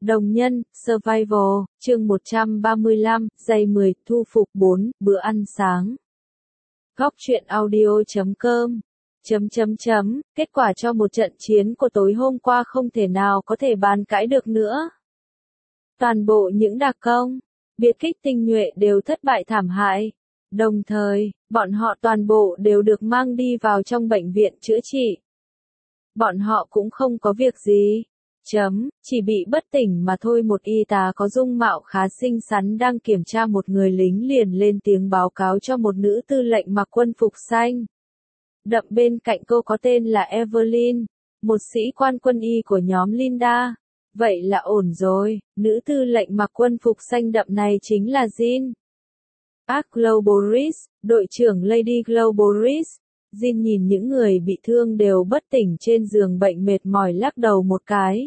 Đồng nhân, Survival, chương 135, giây 10, thu phục 4, bữa ăn sáng. Góc truyện audio.com Kết quả cho một trận chiến của tối hôm qua không thể nào có thể bàn cãi được nữa. Toàn bộ những đặc công, biệt kích tinh nhuệ đều thất bại thảm hại. Đồng thời, bọn họ toàn bộ đều được mang đi vào trong bệnh viện chữa trị. Bọn họ cũng không có việc gì. Chỉ bị bất tỉnh mà thôi. Một y tá có dung mạo khá xinh xắn đang kiểm tra một người lính liền lên tiếng báo cáo cho một nữ tư lệnh mặc quân phục xanh. Đậm bên cạnh cô có tên là Evelyn, một sĩ quan quân y của nhóm Linda. Vậy là ổn rồi, nữ tư lệnh mặc quân phục xanh đậm này chính là Jean. Globoris, đội trưởng Lady Globoris. Jean nhìn những người bị thương đều bất tỉnh trên giường bệnh mệt mỏi lắc đầu một cái.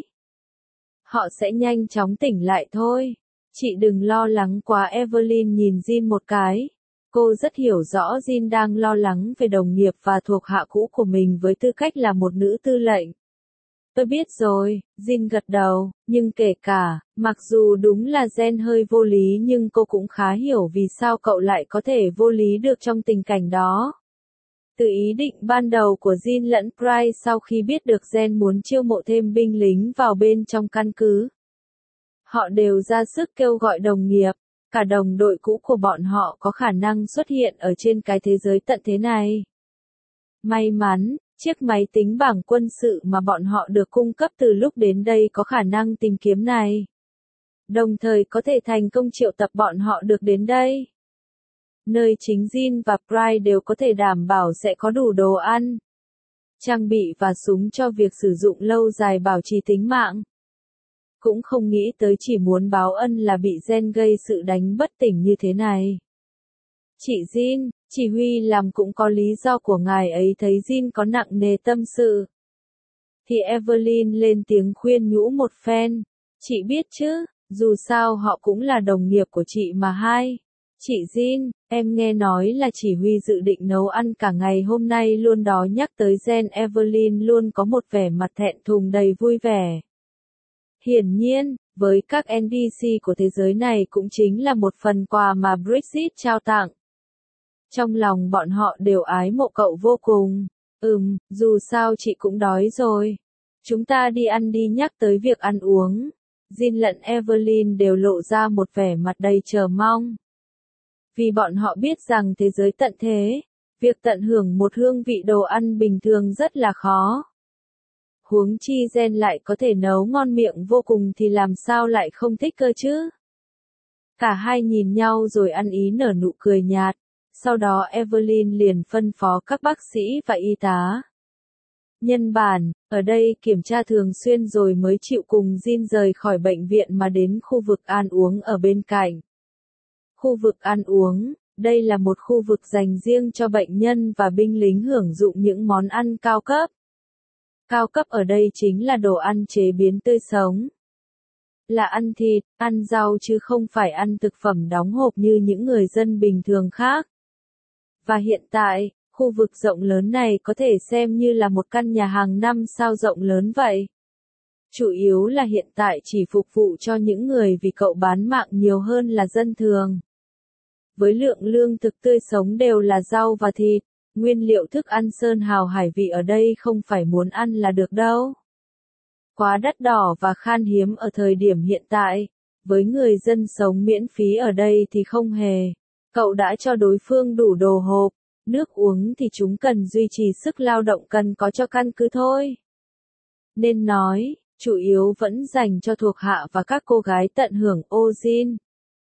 Họ sẽ nhanh chóng tỉnh lại thôi. Chị đừng lo lắng quá. Evelyn nhìn Jean một cái. Cô rất hiểu rõ Jean đang lo lắng về đồng nghiệp và thuộc hạ cũ của mình với tư cách là một nữ tư lệnh. Tôi biết rồi, Jean gật đầu, nhưng kể cả, mặc dù đúng là Jen hơi vô lý nhưng cô cũng khá hiểu vì sao cậu lại có thể vô lý được trong tình cảnh đó. Từ ý định ban đầu của Jean lẫn Price sau khi biết được Jen muốn chiêu mộ thêm binh lính vào bên trong căn cứ. Họ đều ra sức kêu gọi đồng nghiệp, cả đồng đội cũ của bọn họ có khả năng xuất hiện ở trên cái thế giới tận thế này. May mắn, chiếc máy tính bảng quân sự mà bọn họ được cung cấp từ lúc đến đây có khả năng tìm kiếm này. Đồng thời có thể thành công triệu tập bọn họ được đến đây. Nơi chính Jean và Price đều có thể đảm bảo sẽ có đủ đồ ăn, trang bị và súng cho việc sử dụng lâu dài bảo trì tính mạng. Cũng không nghĩ tới chỉ muốn báo ân là bị Jen gây sự đánh bất tỉnh như thế này. Chị Jean, chỉ huy làm cũng có lý do của ngài ấy. Thấy Jean có nặng nề tâm sự thì Evelyn lên tiếng khuyên nhủ một phen. Chị biết chứ, dù sao họ cũng là đồng nghiệp của chị mà hai. Chị Jean, em nghe nói là chỉ huy dự định nấu ăn cả ngày hôm nay luôn đó. Nhắc tới Jen, Evelyn luôn có một vẻ mặt thẹn thùng đầy vui vẻ. Hiển nhiên, với các NPC của thế giới này cũng chính là một phần quà mà Brexit trao tặng. Trong lòng bọn họ đều ái mộ cậu vô cùng. Dù sao chị cũng đói rồi. Chúng ta đi ăn đi. Nhắc tới việc ăn uống, Jean lẫn Evelyn đều lộ ra một vẻ mặt đầy chờ mong. Vì bọn họ biết rằng thế giới tận thế, việc tận hưởng một hương vị đồ ăn bình thường rất là khó. Huống chi Jen lại có thể nấu ngon miệng vô cùng thì làm sao lại không thích cơ chứ? Cả hai nhìn nhau rồi ăn ý nở nụ cười nhạt. Sau đó Evelyn liền phân phó các bác sĩ và y tá nhân bản ở đây kiểm tra thường xuyên rồi mới chịu cùng Jean rời khỏi bệnh viện mà đến khu vực ăn uống ở bên cạnh. Khu vực ăn uống, đây là một khu vực dành riêng cho bệnh nhân và binh lính hưởng dụng những món ăn cao cấp. Cao cấp ở đây chính là đồ ăn chế biến tươi sống. Là ăn thịt, ăn rau chứ không phải ăn thực phẩm đóng hộp như những người dân bình thường khác. Và hiện tại, khu vực rộng lớn này có thể xem như là một căn nhà hàng 5 sao rộng lớn vậy. Chủ yếu là hiện tại chỉ phục vụ cho những người vì cậu bán mạng nhiều hơn là dân thường. Với lượng lương thực tươi sống đều là rau và thịt, nguyên liệu thức ăn sơn hào hải vị ở đây không phải muốn ăn là được đâu. Quá đắt đỏ và khan hiếm ở thời điểm hiện tại, với người dân sống miễn phí ở đây thì không hề. Cậu đã cho đối phương đủ đồ hộp, nước uống thì chúng cần duy trì sức lao động cần có cho căn cứ thôi. Nên nói, chủ yếu vẫn dành cho thuộc hạ và các cô gái tận hưởng. Ô Jean,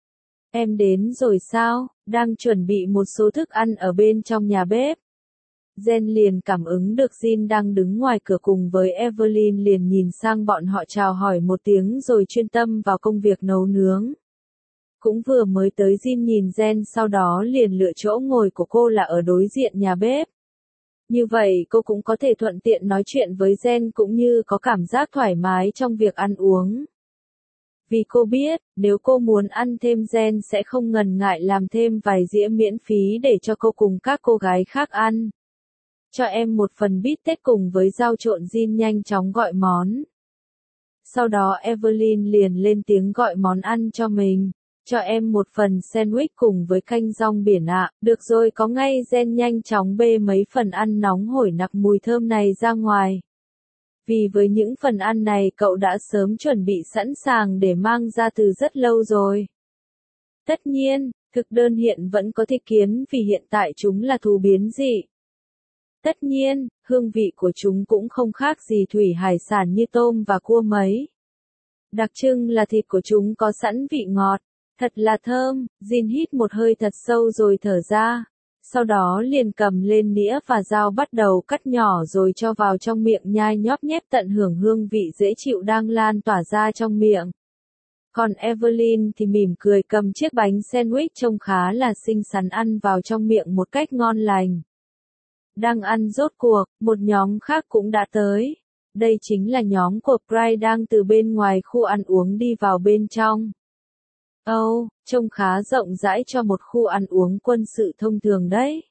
em đến rồi sao? Đang chuẩn bị một số thức ăn ở bên trong nhà bếp. Jen liền cảm ứng được Jean đang đứng ngoài cửa cùng với Evelyn liền nhìn sang bọn họ chào hỏi một tiếng rồi chuyên tâm vào công việc nấu nướng. Cũng vừa mới tới Jean nhìn Jen sau đó liền lựa chỗ ngồi của cô là ở đối diện nhà bếp. Như vậy cô cũng có thể thuận tiện nói chuyện với Jen cũng như có cảm giác thoải mái trong việc ăn uống. Vì cô biết, nếu cô muốn ăn thêm Jen sẽ không ngần ngại làm thêm vài dĩa miễn phí để cho cô cùng các cô gái khác ăn. Cho em một phần bít tết cùng với rau trộn. Jean nhanh chóng gọi món. Sau đó Evelyn liền lên tiếng gọi món ăn cho mình. Cho em một phần sandwich cùng với canh rong biển ạ. Được rồi, có ngay. Jen nhanh chóng bê mấy phần ăn nóng hổi nặc mùi thơm này ra ngoài. Vì với những phần ăn này cậu đã sớm chuẩn bị sẵn sàng để mang ra từ rất lâu rồi. Tất nhiên, thực đơn hiện vẫn có thịt kiến vì hiện tại chúng là thú biến dị. Tất nhiên, hương vị của chúng cũng không khác gì thủy hải sản như tôm và cua mấy. Đặc trưng là thịt của chúng có sẵn vị ngọt. Thật là thơm. Jin hít một hơi thật sâu rồi thở ra. Sau đó liền cầm lên nĩa và dao bắt đầu cắt nhỏ rồi cho vào trong miệng nhai nhóp nhép tận hưởng hương vị dễ chịu đang lan tỏa ra trong miệng. Còn Evelyn thì mỉm cười cầm chiếc bánh sandwich trông khá là xinh xắn ăn vào trong miệng một cách ngon lành. Đang ăn rốt cuộc, một nhóm khác cũng đã tới. Đây chính là nhóm của Pride đang từ bên ngoài khu ăn uống đi vào bên trong. Trông khá rộng rãi cho một khu ăn uống quân sự thông thường đấy.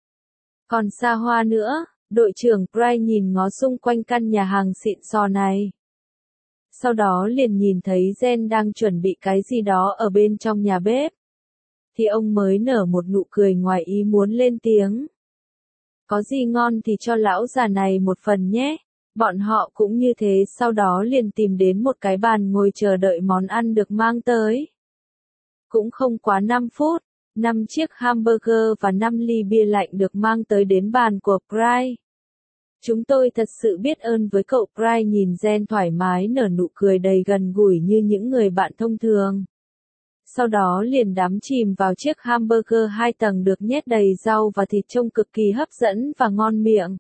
Còn xa hoa nữa, đội trưởng Pride nhìn ngó xung quanh căn nhà hàng xịn sò này. Sau đó liền nhìn thấy Jen đang chuẩn bị cái gì đó ở bên trong nhà bếp. Thì ông mới nở một nụ cười ngoài ý muốn lên tiếng. Có gì ngon thì cho lão già này một phần nhé. Bọn họ cũng như thế, sau đó liền tìm đến một cái bàn ngồi chờ đợi món ăn được mang tới. Cũng không quá 5 phút, 5 chiếc hamburger và 5 ly bia lạnh được mang tới đến bàn của Pride. Chúng tôi thật sự biết ơn với cậu. Pride nhìn Jen thoải mái nở nụ cười đầy gần gũi như những người bạn thông thường. Sau đó liền đắm chìm vào chiếc hamburger 2 tầng được nhét đầy rau và thịt trông cực kỳ hấp dẫn và ngon miệng.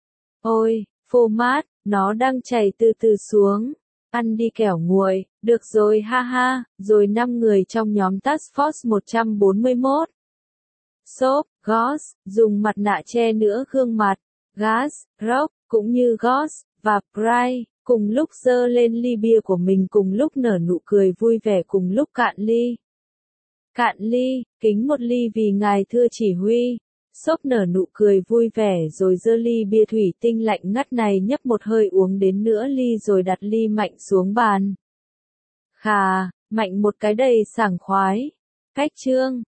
Ôi, phô mát, nó đang chảy từ từ xuống. Ăn đi kẻo nguội, được rồi ha ha, rồi 5 người trong nhóm Task Force 141. Soap, Goss, dùng mặt nạ che nửa gương mặt. Gas, Rock, cũng như Goss, và Pride, cùng lúc giơ lên ly bia của mình cùng lúc nở nụ cười vui vẻ cùng lúc cạn ly. Cạn ly, kính một ly vì ngài thưa chỉ huy. Soap nở nụ cười vui vẻ rồi giơ ly bia thủy tinh lạnh ngắt này nhấp một hơi uống đến nửa ly rồi đặt ly mạnh xuống bàn. Khà, mạnh một cái đầy sảng khoái. Cách chương